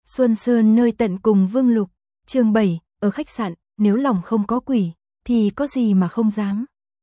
Xuân Sơn nơi tận cùng Vương Lục, chương 7, ở khách sạn, nếu lòng không có quỷ, thì có gì mà không dám.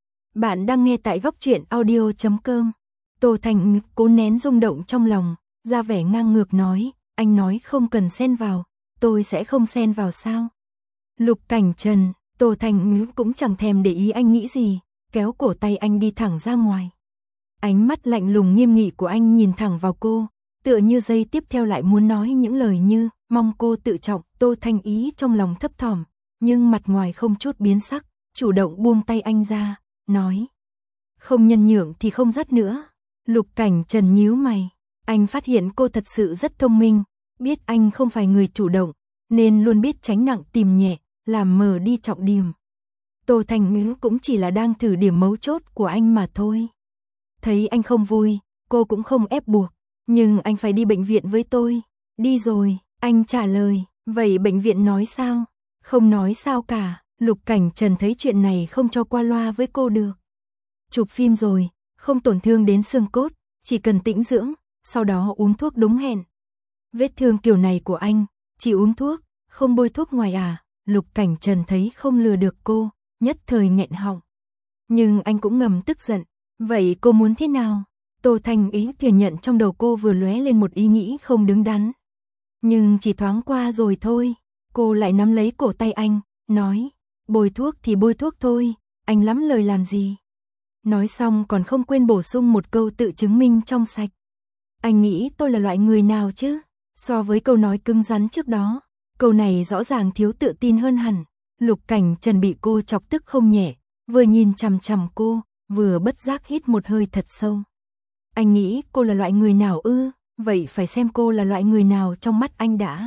Bạn đang nghe tại góc truyện audio.com. Tô Thành cố nén rung động trong lòng, ra vẻ ngang ngược nói, anh nói không cần xen vào, tôi sẽ không xen vào sao. Lục Cảnh Trần, Tô Thành cũng chẳng thèm để ý anh nghĩ gì, kéo cổ tay anh đi thẳng ra ngoài. Ánh mắt lạnh lùng nghiêm nghị của anh nhìn thẳng vào cô, tựa như giây tiếp theo lại muốn nói những lời như, mong cô tự trọng. Tô Thanh Ý trong lòng thấp thỏm, nhưng mặt ngoài không chút biến sắc, chủ động buông tay anh ra, nói. Không nhân nhượng thì không dắt nữa. Lục Cảnh Trần nhíu mày, anh phát hiện cô thật sự rất thông minh, biết anh không phải người chủ động, nên luôn biết tránh nặng tìm nhẹ, làm mờ đi trọng điểm. Tô Thanh Ý cũng chỉ là đang thử điểm mấu chốt của anh mà thôi. Thấy anh không vui, cô cũng không ép buộc, nhưng anh phải đi bệnh viện với tôi. Đi rồi, anh trả lời, vậy bệnh viện nói sao? Không nói sao cả, Lục Cảnh Trần thấy chuyện này không cho qua loa với cô được. Chụp phim rồi, không tổn thương đến xương cốt, chỉ cần tĩnh dưỡng, sau đó uống thuốc đúng hẹn. Vết thương kiểu này của anh, chỉ uống thuốc, không bôi thuốc ngoài à? Lục Cảnh Trần thấy không lừa được cô, nhất thời nghẹn họng. Nhưng anh cũng ngầm tức giận, vậy cô muốn thế nào? Tô Thanh Ý thừa nhận trong đầu cô vừa lóe lên một ý nghĩ không đứng đắn. Nhưng chỉ thoáng qua rồi thôi, cô lại nắm lấy cổ tay anh, nói, bôi thuốc thì bôi thuốc thôi, anh lắm lời làm gì. Nói xong còn không quên bổ sung một câu tự chứng minh trong sạch. Anh nghĩ tôi là loại người nào chứ? So với câu nói cứng rắn trước đó, câu này rõ ràng thiếu tự tin hơn hẳn. Lục Cảnh Trần bị cô chọc tức không nhẹ, vừa nhìn chằm chằm cô, vừa bất giác hít một hơi thật sâu. Anh nghĩ cô là loại người nào ư? Vậy phải xem cô là loại người nào trong mắt anh đã.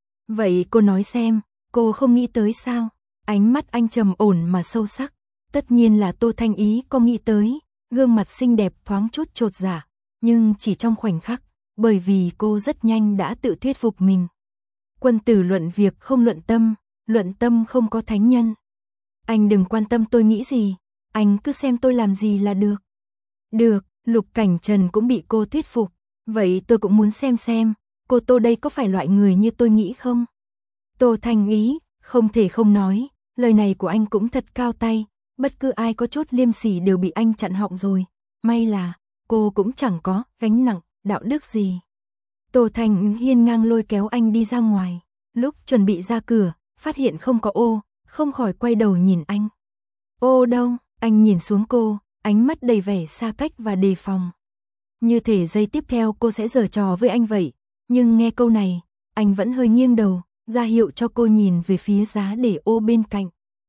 Vậy cô nói xem, cô không nghĩ tới sao? Ánh mắt anh trầm ổn mà sâu sắc. Tất nhiên là Tô Thanh Ý có nghĩ tới, gương mặt xinh đẹp thoáng chút chột dạ, nhưng chỉ trong khoảnh khắc, bởi vì cô rất nhanh đã tự thuyết phục mình. Quân tử luận việc không luận tâm không có thánh nhân. Anh đừng quan tâm tôi nghĩ gì, anh cứ xem tôi làm gì là được. Được, Lục Cảnh Trần cũng bị cô thuyết phục, vậy tôi cũng muốn xem, cô Tô đây có phải loại người như tôi nghĩ không? Tô Thanh Ý, không thể không nói, lời này của anh cũng thật cao tay, bất cứ ai có chút liêm sỉ đều bị anh chặn họng rồi, may là cô cũng chẳng có gánh nặng, đạo đức gì. Tô Thanh hiên ngang lôi kéo anh đi ra ngoài, lúc chuẩn bị ra cửa, phát hiện không có ô, không khỏi quay đầu nhìn anh. Ô đâu? Anh nhìn xuống cô, ánh mắt đầy vẻ xa cách và đề phòng. Như thể giây tiếp theo cô sẽ giở trò với anh vậy, nhưng nghe câu này, anh vẫn hơi nghiêng đầu, ra hiệu cho cô nhìn về phía giá để ô bên cạnh.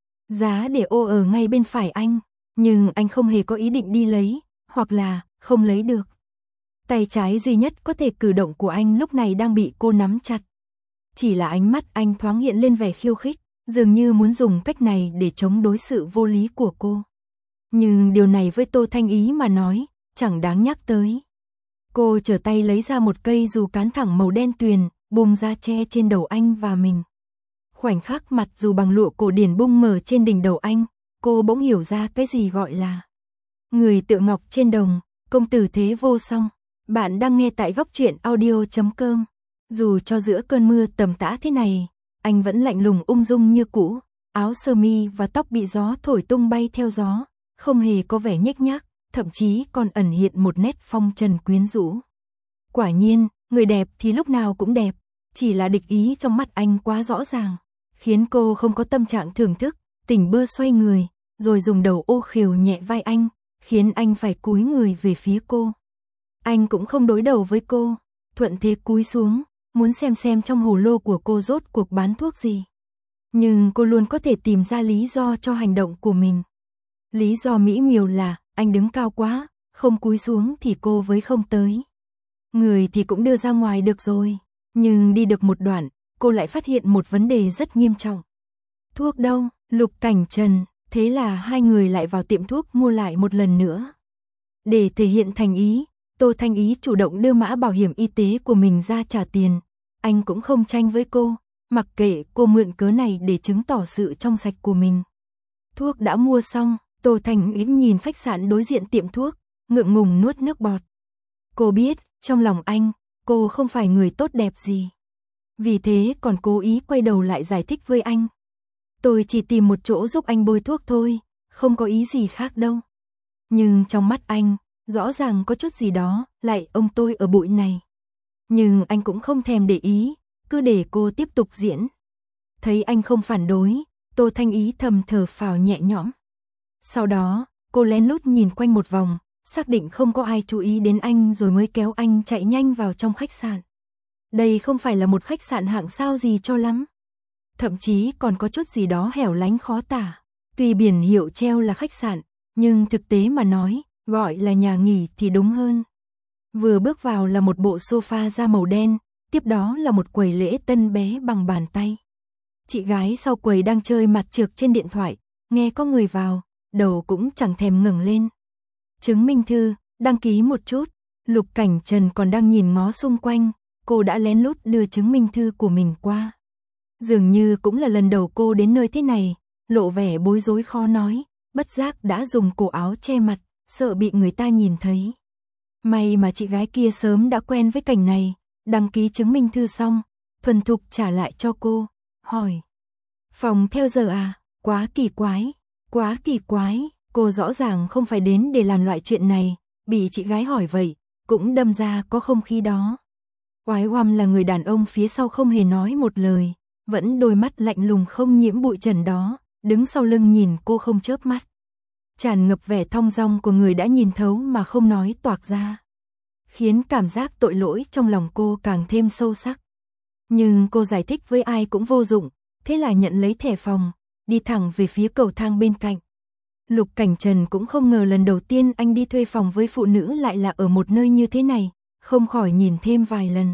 Giá để ô ở ngay bên phải anh, nhưng anh không hề có ý định đi lấy, hoặc là không lấy được. Tay trái duy nhất có thể cử động của anh lúc này đang bị cô nắm chặt. Chỉ là ánh mắt anh thoáng hiện lên vẻ khiêu khích, dường như muốn dùng cách này để chống đối sự vô lý của cô. Nhưng điều này với Tô Thanh Ý mà nói, chẳng đáng nhắc tới. Cô trở tay lấy ra một cây dù cán thẳng màu đen tuyền, bung ra che trên đầu anh và mình. Khoảnh khắc mặt dù bằng lụa cổ điển bung mở trên đỉnh đầu anh, cô bỗng hiểu ra cái gì gọi là người tựa ngọc trên đồng, công tử thế vô song. Bạn đang nghe tại góc truyện audio.com. Dù cho giữa cơn mưa tầm tã thế này, anh vẫn lạnh lùng ung dung như cũ, áo sơ mi và tóc bị gió thổi tung bay theo gió, không hề có vẻ nhếch nhác, thậm chí còn ẩn hiện một nét phong trần quyến rũ. Quả nhiên, người đẹp thì lúc nào cũng đẹp, chỉ là địch ý trong mắt anh quá rõ ràng, khiến cô không có tâm trạng thưởng thức, tỉnh bơ xoay người, rồi dùng đầu ô khều nhẹ vai anh, khiến anh phải cúi người về phía cô. Anh cũng không đối đầu với cô, thuận thế cúi xuống, muốn xem trong hồ lô của cô rốt cuộc bán thuốc gì. Nhưng cô luôn có thể tìm ra lý do cho hành động của mình. Lý do mỹ miều là, anh đứng cao quá, không cúi xuống thì cô với không tới. Người thì cũng đưa ra ngoài được rồi, nhưng đi được một đoạn, cô lại phát hiện một vấn đề rất nghiêm trọng. Thuốc đâu? Lục Cảnh Trần, thế là hai người lại vào tiệm thuốc mua lại một lần nữa. Để thể hiện thành ý, Tô Thanh Ý chủ động đưa mã bảo hiểm y tế của mình ra trả tiền. Anh cũng không tranh với cô, mặc kệ cô mượn cớ này để chứng tỏ sự trong sạch của mình. Thuốc đã mua xong, Tô Thanh Ý nhìn khách sạn đối diện tiệm thuốc, ngượng ngùng nuốt nước bọt. Cô biết, trong lòng anh, cô không phải người tốt đẹp gì. Vì thế còn cố ý quay đầu lại giải thích với anh. Tôi chỉ tìm một chỗ giúp anh bôi thuốc thôi, không có ý gì khác đâu. Nhưng trong mắt anh, rõ ràng có chút gì đó, lại ông tôi ở bụi này. Nhưng anh cũng không thèm để ý, cứ để cô tiếp tục diễn. Thấy anh không phản đối, Tô Thanh Ý thầm thở phào nhẹ nhõm. Sau đó, cô lén lút nhìn quanh một vòng, xác định không có ai chú ý đến anh rồi mới kéo anh chạy nhanh vào trong khách sạn. Đây không phải là một khách sạn hạng sao gì cho lắm. Thậm chí còn có chút gì đó hẻo lánh khó tả. Tuy biển hiệu treo là khách sạn, nhưng thực tế mà nói, gọi là nhà nghỉ thì đúng hơn. Vừa bước vào là một bộ sofa da màu đen, tiếp đó là một quầy lễ tân bé bằng bàn tay. Chị gái sau quầy đang chơi mặt trược trên điện thoại, nghe có người vào, đầu cũng chẳng thèm ngẩng lên. Chứng minh thư, đăng ký một chút. Lục Cảnh Trần còn đang nhìn ngó xung quanh, cô đã lén lút đưa chứng minh thư của mình qua. Dường như cũng là lần đầu cô đến nơi thế này, lộ vẻ bối rối khó nói, bất giác đã dùng cổ áo che mặt, sợ bị người ta nhìn thấy. May mà chị gái kia sớm đã quen với cảnh này, đăng ký chứng minh thư xong, thuần thục trả lại cho cô, hỏi. Phòng theo giờ à? Quá kỳ quái, cô rõ ràng không phải đến để làm loại chuyện này, bị chị gái hỏi vậy, cũng đâm ra có không khí đó. Oái oăm là người đàn ông phía sau không hề nói một lời, vẫn đôi mắt lạnh lùng không nhiễm bụi trần đó, đứng sau lưng nhìn cô không chớp mắt. Tràn ngập vẻ thong dong của người đã nhìn thấu mà không nói toạc ra, khiến cảm giác tội lỗi trong lòng cô càng thêm sâu sắc. Nhưng cô giải thích với ai cũng vô dụng, thế là nhận lấy thẻ phòng, đi thẳng về phía cầu thang bên cạnh. Lục Cảnh Trần cũng không ngờ lần đầu tiên anh đi thuê phòng với phụ nữ lại là ở một nơi như thế này, không khỏi nhìn thêm vài lần.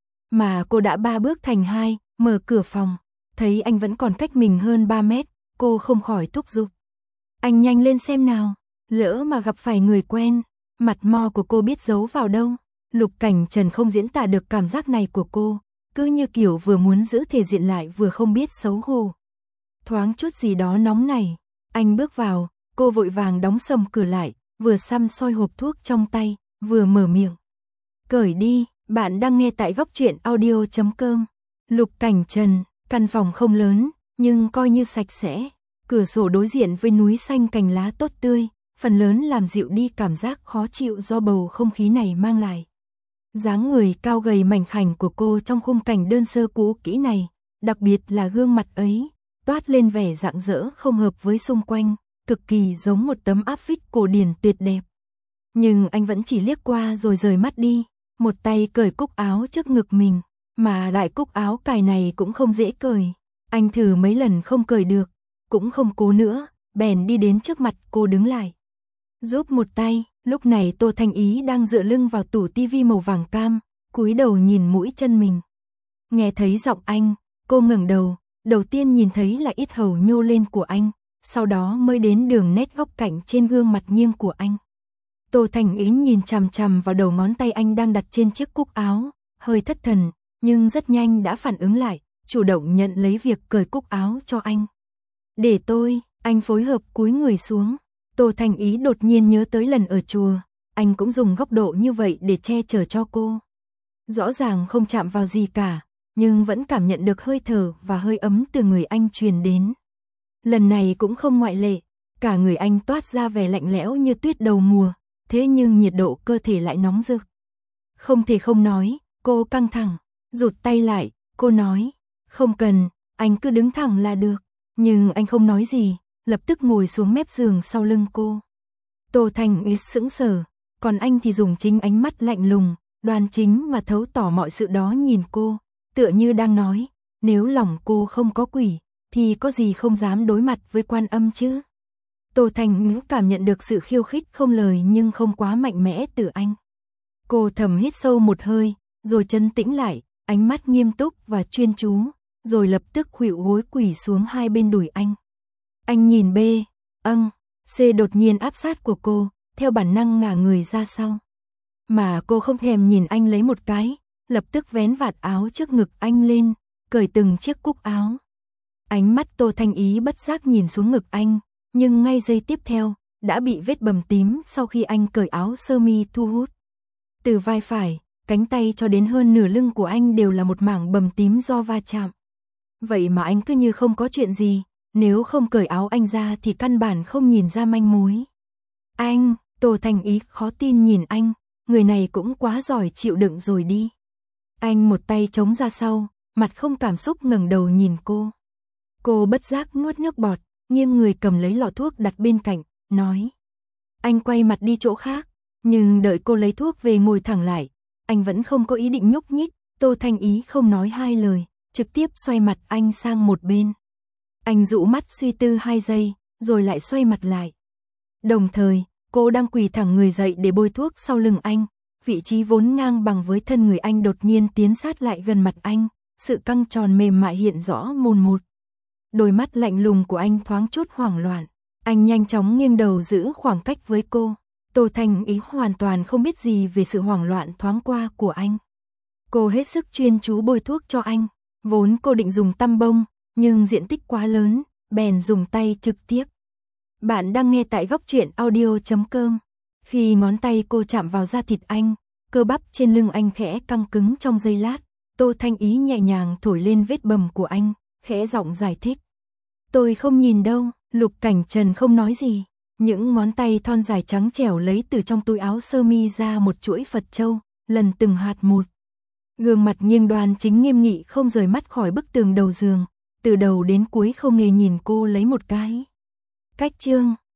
Mà cô đã 3 bước thành 2, mở cửa phòng, thấy anh vẫn còn cách mình hơn 3 mét, cô không khỏi thúc giục. Anh nhanh lên xem nào, lỡ mà gặp phải người quen, mặt mo của cô biết giấu vào đâu. Lục Cảnh Trần không diễn tả được cảm giác này của cô, cứ như kiểu vừa muốn giữ thể diện lại vừa không biết xấu hổ. Thoáng chút gì đó nóng này, anh bước vào, cô vội vàng đóng sầm cửa lại, vừa xăm soi hộp thuốc trong tay, vừa mở miệng. Cởi đi, bạn đang nghe tại góc truyện audio.com. Lục Cảnh Trần, căn phòng không lớn, nhưng coi như sạch sẽ. Cửa sổ đối diện với núi xanh cành lá tốt tươi, phần lớn làm dịu đi cảm giác khó chịu do bầu không khí này mang lại. Dáng người cao gầy mảnh khảnh của cô trong khung cảnh đơn sơ cũ kỹ này, đặc biệt là gương mặt ấy, toát lên vẻ rạng rỡ không hợp với xung quanh, cực kỳ giống một tấm áp phích cổ điển tuyệt đẹp. Nhưng anh vẫn chỉ liếc qua rồi rời mắt đi, một tay cởi cúc áo trước ngực mình, mà đại cúc áo cài này cũng không dễ cởi. Anh thử mấy lần không cởi được, cũng không cố nữa, bèn đi đến trước mặt cô đứng lại. Giúp một tay, lúc này Tô Thanh Ý đang dựa lưng vào tủ tivi màu vàng cam, cúi đầu nhìn mũi chân mình. Nghe thấy giọng anh, cô ngẩng đầu, đầu tiên nhìn thấy là yết hầu nhô lên của anh, sau đó mới đến đường nét góc cạnh trên gương mặt nghiêm của anh. Tô Thanh Ý nhìn chằm chằm vào đầu ngón tay anh đang đặt trên chiếc cúc áo, hơi thất thần, nhưng rất nhanh đã phản ứng lại, chủ động nhận lấy việc cởi cúc áo cho anh. Để tôi, anh phối hợp cúi người xuống. Tô Thanh Ý đột nhiên nhớ tới lần ở chùa, anh cũng dùng góc độ như vậy để che chở cho cô. Rõ ràng không chạm vào gì cả, nhưng vẫn cảm nhận được hơi thở và hơi ấm từ người anh truyền đến. Lần này cũng không ngoại lệ, cả người anh toát ra vẻ lạnh lẽo như tuyết đầu mùa, thế nhưng nhiệt độ cơ thể lại nóng rực. Không thể không nói, cô căng thẳng, rụt tay lại, cô nói, không cần, anh cứ đứng thẳng là được. Nhưng anh không nói gì, lập tức ngồi xuống mép giường sau lưng cô. Tô Thanh Ý sững sờ, còn anh thì dùng chính ánh mắt lạnh lùng, đoan chính mà thấu tỏ mọi sự đó nhìn cô, tựa như đang nói, nếu lòng cô không có quỷ, thì có gì không dám đối mặt với Quan Âm chứ. Tô Thanh Ý cảm nhận được sự khiêu khích không lời nhưng không quá mạnh mẽ từ anh. Cô thầm hít sâu một hơi, rồi trấn tĩnh lại, ánh mắt nghiêm túc và chuyên chú, rồi lập tức khuỵu gối quỳ xuống hai bên đùi anh. Anh nhìn B, C đột nhiên áp sát của cô, theo bản năng ngả người ra sau. Mà cô không thèm nhìn anh lấy một cái, lập tức vén vạt áo trước ngực anh lên, cởi từng chiếc cúc áo. Ánh mắt Tô Thanh Ý bất giác nhìn xuống ngực anh, nhưng ngay giây tiếp theo, đã bị vết bầm tím sau khi anh cởi áo sơ mi thu hút. Từ vai phải, cánh tay cho đến hơn nửa lưng của anh đều là một mảng bầm tím do va chạm. Vậy mà anh cứ như không có chuyện gì, nếu không cởi áo anh ra thì căn bản không nhìn ra manh mối. Anh, Tô Thành Ý khó tin nhìn anh, người này cũng quá giỏi chịu đựng rồi đi. Anh một tay chống ra sau, mặt không cảm xúc ngẩng đầu nhìn cô. Cô bất giác nuốt nước bọt, nghiêng người cầm lấy lọ thuốc đặt bên cạnh, nói. Anh quay mặt đi chỗ khác, nhưng đợi cô lấy thuốc về ngồi thẳng lại, anh vẫn không có ý định nhúc nhích. Tô Thành Ý không nói hai lời, trực tiếp xoay mặt anh sang một bên. Anh dụ mắt suy tư 2 giây, rồi lại xoay mặt lại. Đồng thời, cô đang quỳ thẳng người dậy để bôi thuốc sau lưng anh, vị trí vốn ngang bằng với thân người anh đột nhiên tiến sát lại gần mặt anh, sự căng tròn mềm mại hiện rõ mồn một. Đôi mắt lạnh lùng của anh thoáng chút hoảng loạn, anh nhanh chóng nghiêng đầu giữ khoảng cách với cô. Tô Thành Ý hoàn toàn không biết gì về sự hoảng loạn thoáng qua của anh. Cô hết sức chuyên chú bôi thuốc cho anh, vốn cô định dùng tăm bông, nhưng diện tích quá lớn, bèn dùng tay trực tiếp. Bạn đang nghe tại góc truyện audio.com. Khi ngón tay cô chạm vào da thịt anh, cơ bắp trên lưng anh khẽ căng cứng trong giây lát, Tô Thành Ý nhẹ nhàng thổi lên vết bầm của anh, khẽ giọng giải thích. Tôi không nhìn đâu. Lục Cảnh Trần không nói gì, những ngón tay thon dài trắng trẻo lấy từ trong túi áo sơ mi ra một chuỗi Phật châu, lần từng hạt một. Gương mặt nghiêng đoan chính nghiêm nghị không rời mắt khỏi bức tường đầu giường, từ đầu đến cuối không hề nhìn cô lấy một cái. Cách chương